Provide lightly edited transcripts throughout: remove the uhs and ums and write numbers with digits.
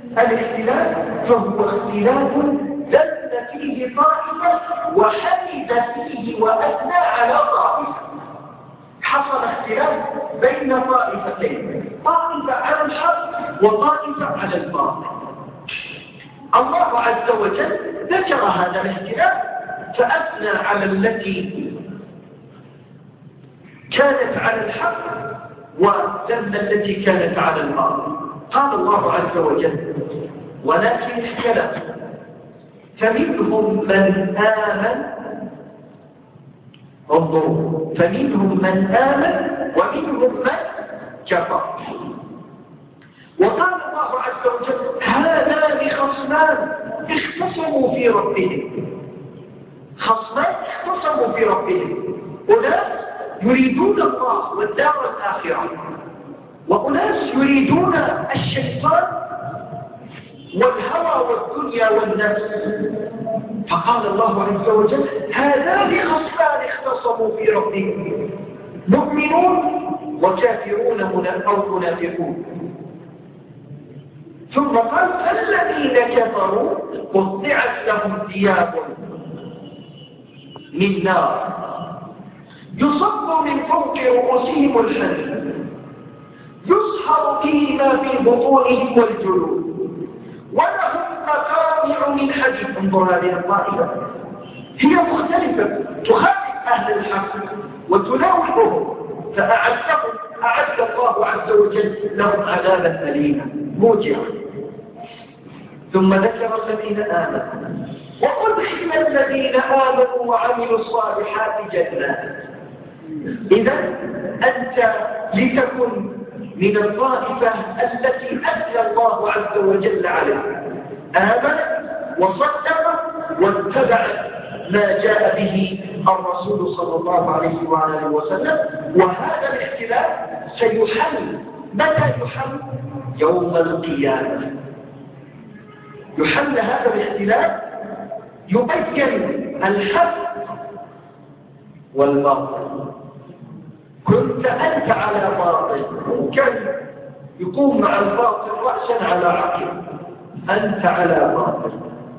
الاختلاف فهو اختلاف ذل فيه طائفة وحمد فيه وأثنى على طائفة. حصل اختلاف بين طائفتين، طائفة على الحق وطائفة على الباطل. الله عز وجل ذكر هذا الاختلاف فأثنى على التي كانت على الحق وذم التي كانت على الباطل. قال الله عز وجل: ولكن اختلف فمنهم من آمن، انظروا، فمنهم من آمن ومنهم من كفر. وقال الله عز وجل: هذان خصمان اختصموا في ربهم. خصمان اختصموا في ربهم، أناس يريدون الله والدار الآخرة، وأناس يريدون الشيطان والهوى والدنيا والنفس. فقال الله عز وجل: هذان خصمان اختصموا في ربهم، مؤمنون وكافرون أو منافقون. ثم قال: فالذين كفروا قطعت لهم ثياب من نار يصب من فوق رؤوسهم الحميم يصهر به ما في بطونهم والجلود ولهم مقامع من حديد. انظر هذه الطائفة هي مختلفة، تخالف أهل الحق وتناوبهم، أعد الله عز وجل لهم عذابا أليما موجعا. ثم ذكر الذين آمنوا وأدخل الذين آمنوا وعملوا الصالحات جنات. إذا أنت لتكن من الطائفة التي أثنى الله عز وجل عليها، آمن وصدق واتبع ما جاء به الرسول صلى الله عليه وآله وسلم. وهذا الاختلاف سيحل. متى يحل؟ يوم القيامة يحل هذا الاختلاف، يبين الحق والباطل. كنت أنت على باطل، ممكن يقوم مع الباطل رأسا على عقل، أنت على باطل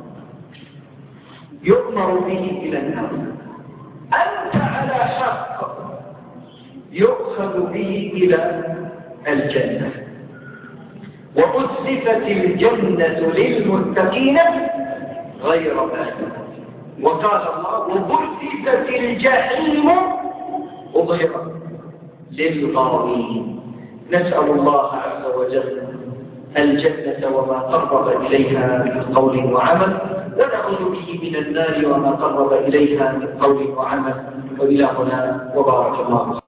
يؤمر به إلى النار. أنت على حق يؤخذ به إلى الجنة. وأزلفت الجنة للمتقين غير بعيد. وقال الله: وبرزت الجحيم أظهرت للغاوين. نسأل الله عز وجل الجنة وما قرب إليها من قول وعمل، ونعوذ به من النار وما قرب إليها من قول وعمل. وإلى هنا وبارك الله.